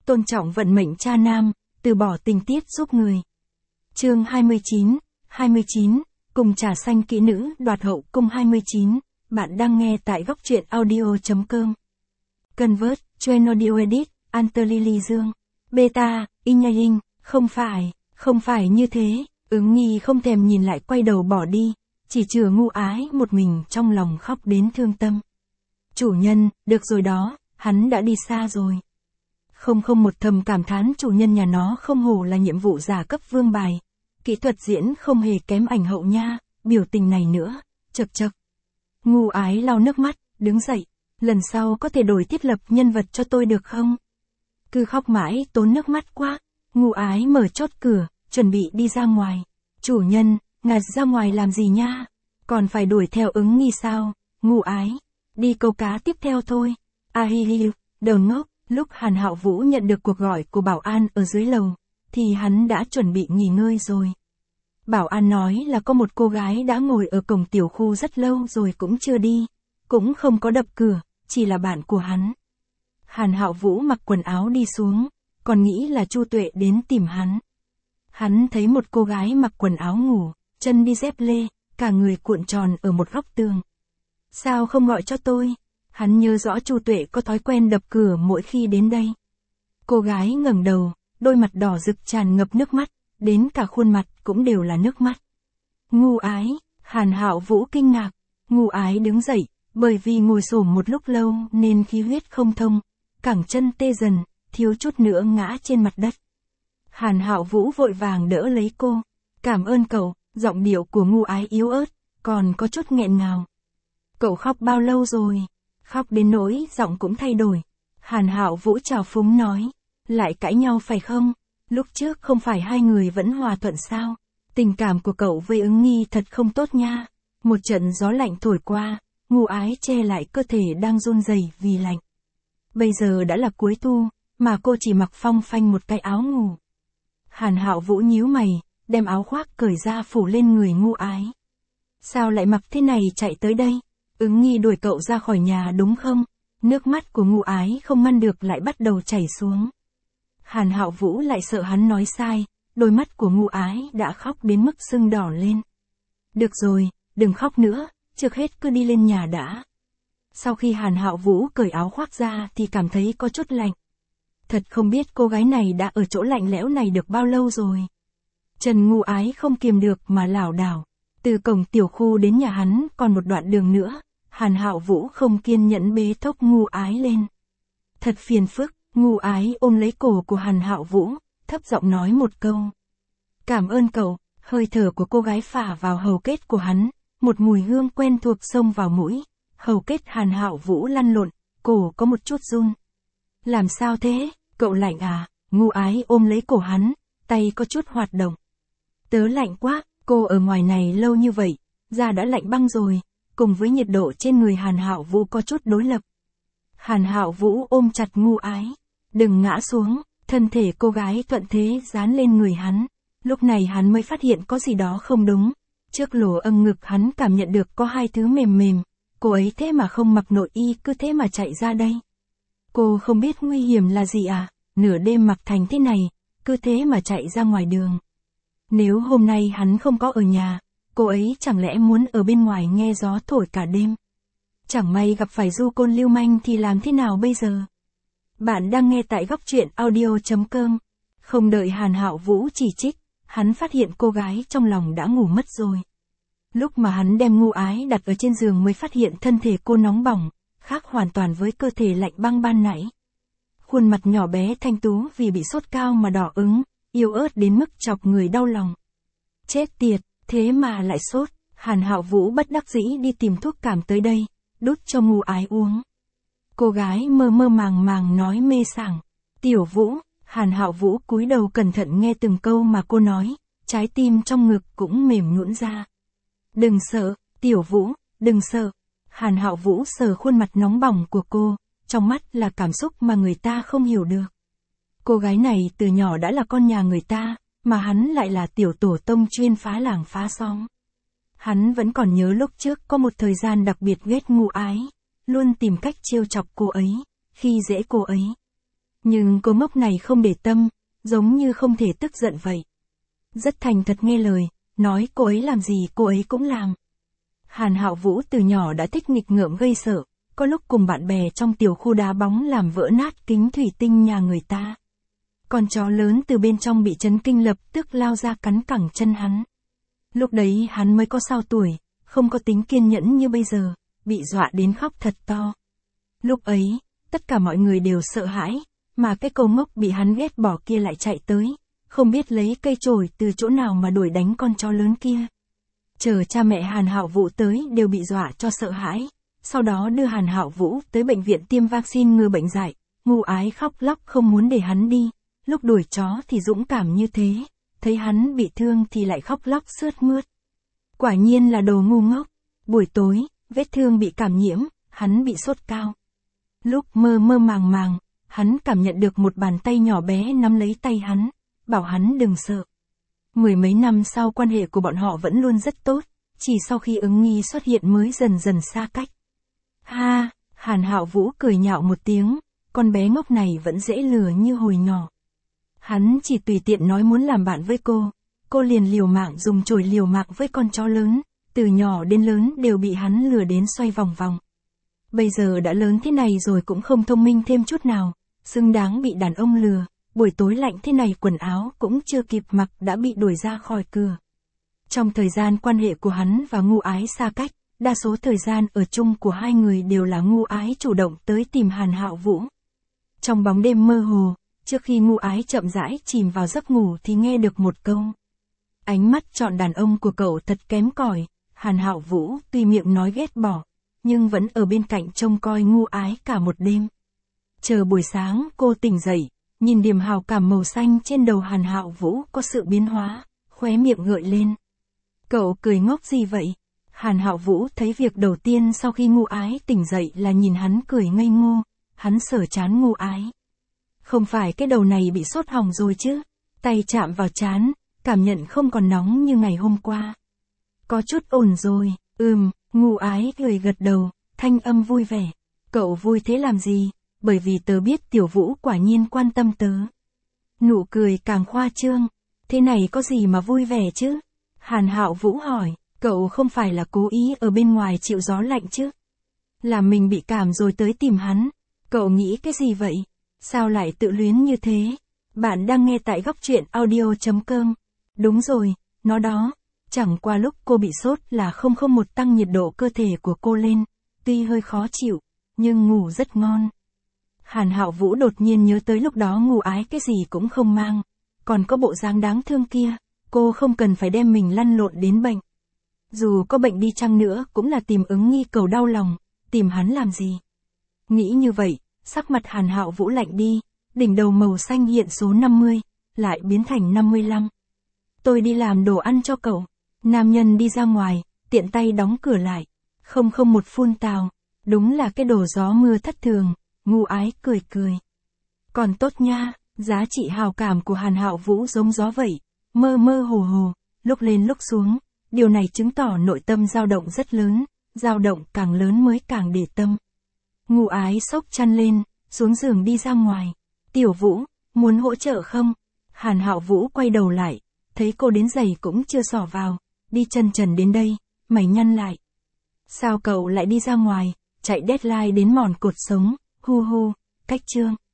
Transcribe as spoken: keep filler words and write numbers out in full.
tôn trọng vận mệnh cha nam, từ bỏ tình tiết giúp người. Chương hai mươi chín, hai mươi chín, cùng trà xanh kỹ nữ đoạt hậu cung hai mươi chín, bạn đang nghe tại góc truyện audio chấm com. Convert, Train Audio Edit, Anter Lily Dương. Beta, Inyaing, không phải, không phải như thế, Ứng Nghi không thèm nhìn lại quay đầu bỏ đi, chỉ chừa Ngu Ái một mình trong lòng khóc đến thương tâm. Chủ nhân, được rồi đó, hắn đã đi xa rồi. Không không một thầm cảm thán chủ nhân nhà nó không hổ là nhiệm vụ giả cấp vương bài. Kỹ thuật diễn không hề kém ảnh hậu nha, biểu tình này nữa, chật chật. Ngu Ái lau nước mắt, đứng dậy, lần sau có thể đổi thiết lập nhân vật cho tôi được không? Cứ khóc mãi tốn nước mắt quá, Ngu Ái mở chốt cửa, chuẩn bị đi ra ngoài. Chủ nhân, ngài ra ngoài làm gì nha? Còn phải đuổi theo Ứng Nghi sao? Ngu Ái, đi câu cá tiếp theo thôi. A hi hi, đầu ngốc, lúc Hàn Hạo Vũ nhận được cuộc gọi của bảo an ở dưới lầu, thì hắn đã chuẩn bị nghỉ ngơi rồi. Bảo an nói là có một cô gái đã ngồi ở cổng tiểu khu rất lâu rồi cũng chưa đi, cũng không có đập cửa, chỉ là bạn của hắn. Hàn Hạo Vũ mặc quần áo đi xuống, còn nghĩ là Chu Tuệ đến tìm hắn. Hắn thấy một cô gái mặc quần áo ngủ, chân đi dép lê, cả người cuộn tròn ở một góc tường. Sao không gọi cho tôi? Hắn nhớ rõ Chu Tuệ có thói quen đập cửa mỗi khi đến đây. Cô gái ngẩng đầu, đôi mặt đỏ rực tràn ngập nước mắt, đến cả khuôn mặt cũng đều là nước mắt. Ngu Ái, Hàn Hạo Vũ kinh ngạc, Ngu Ái đứng dậy, bởi vì ngồi xổm một lúc lâu nên khí huyết không thông, cẳng chân tê dần, thiếu chút nữa ngã trên mặt đất. Hàn Hạo Vũ vội vàng đỡ lấy cô, cảm ơn cậu, giọng điệu của Ngu Ái yếu ớt, còn có chút nghẹn ngào. Cậu khóc bao lâu rồi? Khóc đến nỗi giọng cũng thay đổi. Hàn Hạo Vũ trào phúng nói, lại cãi nhau phải không? Lúc trước không phải hai người vẫn hòa thuận sao? Tình cảm của cậu với Ứng Nghi thật không tốt nha. Một trận gió lạnh thổi qua, Ngu Ái che lại cơ thể đang run rẩy vì lạnh. Bây giờ đã là cuối thu, mà cô chỉ mặc phong phanh một cái áo ngủ. Hàn Hạo Vũ nhíu mày, đem áo khoác cởi ra phủ lên người Ngu Ái. Sao lại mặc thế này chạy tới đây? Ứng Nghi đuổi cậu ra khỏi nhà đúng không? Nước mắt của Ngu Ái không ngăn được lại bắt đầu chảy xuống. Hàn Hạo Vũ lại sợ hắn nói sai, đôi mắt của Ngu Ái đã khóc đến mức sưng đỏ lên. Được rồi, đừng khóc nữa, trước hết cứ đi lên nhà đã. Sau khi Hàn Hạo Vũ cởi áo khoác ra thì cảm thấy có chút lạnh. Thật không biết cô gái này đã ở chỗ lạnh lẽo này được bao lâu rồi. Trần Ngu Ái không kiềm được mà lảo đảo. Từ cổng tiểu khu đến nhà hắn còn một đoạn đường nữa. Hàn Hạo Vũ không kiên nhẫn bế thốc Ngu Ái lên. Thật phiền phức, Ngu Ái ôm lấy cổ của Hàn Hạo Vũ, thấp giọng nói một câu. Cảm ơn cậu, hơi thở của cô gái phả vào hầu kết của hắn, một mùi hương quen thuộc xông vào mũi, hầu kết Hàn Hạo Vũ lăn lộn, cổ có một chút run. Làm sao thế, cậu lạnh à? Ngu Ái ôm lấy cổ hắn, tay có chút hoạt động. Tớ lạnh quá, cô ở ngoài này lâu như vậy, da đã lạnh băng rồi. Cùng với nhiệt độ trên người Hàn Hạo Vũ có chút đối lập. Hàn Hạo Vũ ôm chặt Ngu Ái. Đừng ngã xuống, thân thể cô gái thuận thế dán lên người hắn. Lúc này hắn mới phát hiện có gì đó không đúng. Trước lỗ âng ngực hắn cảm nhận được có hai thứ mềm mềm. Cô ấy thế mà không mặc nội y cứ thế mà chạy ra đây. Cô không biết nguy hiểm là gì à? Nửa đêm mặc thành thế này, cứ thế mà chạy ra ngoài đường. Nếu hôm nay hắn không có ở nhà, cô ấy chẳng lẽ muốn ở bên ngoài nghe gió thổi cả đêm? Chẳng may gặp phải du côn lưu manh thì làm thế nào bây giờ? Bạn đang nghe tại góc truyện audio chấm com. Không đợi Hàn Hạo Vũ chỉ trích, hắn phát hiện cô gái trong lòng đã ngủ mất rồi. Lúc mà hắn đem Ngu Ái đặt ở trên giường mới phát hiện thân thể cô nóng bỏng, khác hoàn toàn với cơ thể lạnh băng ban nãy. Khuôn mặt nhỏ bé thanh tú vì bị sốt cao mà đỏ ửng, yếu ớt đến mức chọc người đau lòng. Chết tiệt! Thế mà lại sốt, Hàn Hạo Vũ bất đắc dĩ đi tìm thuốc cảm tới đây, đút cho Ngu Ái uống. Cô gái mơ mơ màng màng nói mê sảng. Tiểu Vũ, Hàn Hạo Vũ cúi đầu cẩn thận nghe từng câu mà cô nói, trái tim trong ngực cũng mềm nhũn ra. Đừng sợ, Tiểu Vũ, đừng sợ. Hàn Hạo Vũ sờ khuôn mặt nóng bỏng của cô, trong mắt là cảm xúc mà người ta không hiểu được. Cô gái này từ nhỏ đã là con nhà người ta. Mà hắn lại là tiểu tổ tông chuyên phá làng phá xóm. Hắn vẫn còn nhớ lúc trước có một thời gian đặc biệt ghét Ngu Ái, luôn tìm cách trêu chọc cô ấy, khi dễ cô ấy. Nhưng cô ngốc này không để tâm, giống như không thể tức giận vậy. Rất thành thật nghe lời, nói cô ấy làm gì cô ấy cũng làm. Hàn Hạo Vũ từ nhỏ đã thích nghịch ngợm gây sợ, có lúc cùng bạn bè trong tiểu khu đá bóng làm vỡ nát kính thủy tinh nhà người ta. Con chó lớn từ bên trong bị chấn kinh lập tức lao ra cắn cẳng chân hắn. Lúc đấy hắn mới có sao tuổi, không có tính kiên nhẫn như bây giờ, bị dọa đến khóc thật to. Lúc ấy, tất cả mọi người đều sợ hãi, mà cái cô ngốc bị hắn ghét bỏ kia lại chạy tới, không biết lấy cây chổi từ chỗ nào mà đuổi đánh con chó lớn kia. Chờ cha mẹ Hàn Hạo Vũ tới đều bị dọa cho sợ hãi, sau đó đưa Hàn Hạo Vũ tới bệnh viện tiêm vaccine ngừa bệnh dại, Ngu Ái khóc lóc không muốn để hắn đi, lúc đuổi chó thì dũng cảm như thế, thấy hắn bị thương thì lại khóc lóc sướt mướt. Quả nhiên là đồ ngu ngốc. Buổi tối, vết thương bị cảm nhiễm, hắn bị sốt cao. Lúc mơ mơ màng màng, hắn cảm nhận được một bàn tay nhỏ bé nắm lấy tay hắn, bảo hắn đừng sợ. Mười mấy năm sau quan hệ của bọn họ vẫn luôn rất tốt, chỉ sau khi ứng nghi xuất hiện mới dần dần xa cách. Ha, Hàn Hạo Vũ cười nhạo một tiếng, con bé ngốc này vẫn dễ lừa như hồi nhỏ. Hắn chỉ tùy tiện nói muốn làm bạn với cô, cô liền liều mạng dùng chổi liều mạng với con chó lớn, từ nhỏ đến lớn đều bị hắn lừa đến xoay vòng vòng. Bây giờ đã lớn thế này rồi cũng không thông minh thêm chút nào, xứng đáng bị đàn ông lừa, buổi tối lạnh thế này quần áo cũng chưa kịp mặc đã bị đuổi ra khỏi cửa. Trong thời gian quan hệ của hắn và Ngu Ái xa cách, đa số thời gian ở chung của hai người đều là Ngu Ái chủ động tới tìm Hàn Hạo Vũ. Trong bóng đêm mơ hồ, trước khi Ngu Ái chậm rãi chìm vào giấc ngủ thì nghe được một câu. Ánh mắt chọn đàn ông của cậu thật kém cỏi. Hàn Hạo Vũ tuy miệng nói ghét bỏ, nhưng vẫn ở bên cạnh trông coi Ngu Ái cả một đêm. Chờ buổi sáng cô tỉnh dậy, nhìn điểm hào cảm màu xanh trên đầu Hàn Hạo Vũ có sự biến hóa, khóe miệng gợi lên. Cậu cười ngốc gì vậy? Hàn Hạo Vũ thấy việc đầu tiên sau khi Ngu Ái tỉnh dậy là nhìn hắn cười ngây ngô, hắn sờ trán Ngu Ái. Không phải cái đầu này bị sốt hỏng rồi chứ? Tay chạm vào trán, cảm nhận không còn nóng như ngày hôm qua. Có chút ổn rồi, ừm, Ngu Ái cười gật đầu, thanh âm vui vẻ. Cậu vui thế làm gì? Bởi vì tớ biết Tiểu Vũ quả nhiên quan tâm tớ. Nụ cười càng khoa trương. Thế này có gì mà vui vẻ chứ? Hàn Hạo Vũ hỏi, cậu không phải là cố ý ở bên ngoài chịu gió lạnh chứ? Là mình bị cảm rồi tới tìm hắn. Cậu nghĩ cái gì vậy? Sao lại tự luyến như thế? Bạn đang nghe tại góc truyện audio chấm com. Đúng rồi, nó đó. Chẳng qua lúc cô bị sốt là không không một tăng nhiệt độ cơ thể của cô lên, tuy hơi khó chịu, nhưng ngủ rất ngon. Hàn Hạo Vũ đột nhiên nhớ tới lúc đó Ngu Ái cái gì cũng không mang, còn có bộ dáng đáng thương kia, cô không cần phải đem mình lăn lộn đến bệnh. Dù có bệnh đi chăng nữa cũng là tìm ứng nghi cầu đau lòng, tìm hắn làm gì? Nghĩ như vậy, sắc mặt Hàn Hạo Vũ lạnh đi, đỉnh đầu màu xanh hiện số năm mươi, lại biến thành năm mươi lăm. Tôi đi làm đồ ăn cho cậu. Nam nhân đi ra ngoài, tiện tay đóng cửa lại. Không không một phun tào. Đúng là cái đồ gió mưa thất thường. Ngu Ái cười cười. Còn tốt nha, giá trị hào cảm của Hàn Hạo Vũ giống gió vậy. Mơ mơ hồ hồ, lúc lên lúc xuống. Điều này chứng tỏ nội tâm dao động rất lớn. Dao động càng lớn mới càng để tâm. Ngu Ái xốc chăn lên, xuống giường đi ra ngoài. Tiểu Vũ, muốn hỗ trợ không? Hàn Hạo Vũ quay đầu lại. Thấy cô đến giày cũng chưa xỏ vào, đi chân trần đến đây, mày nhăn lại. Sao cậu lại đi ra ngoài, chạy deadline đến mòn cột sống, hu hu, cách chương.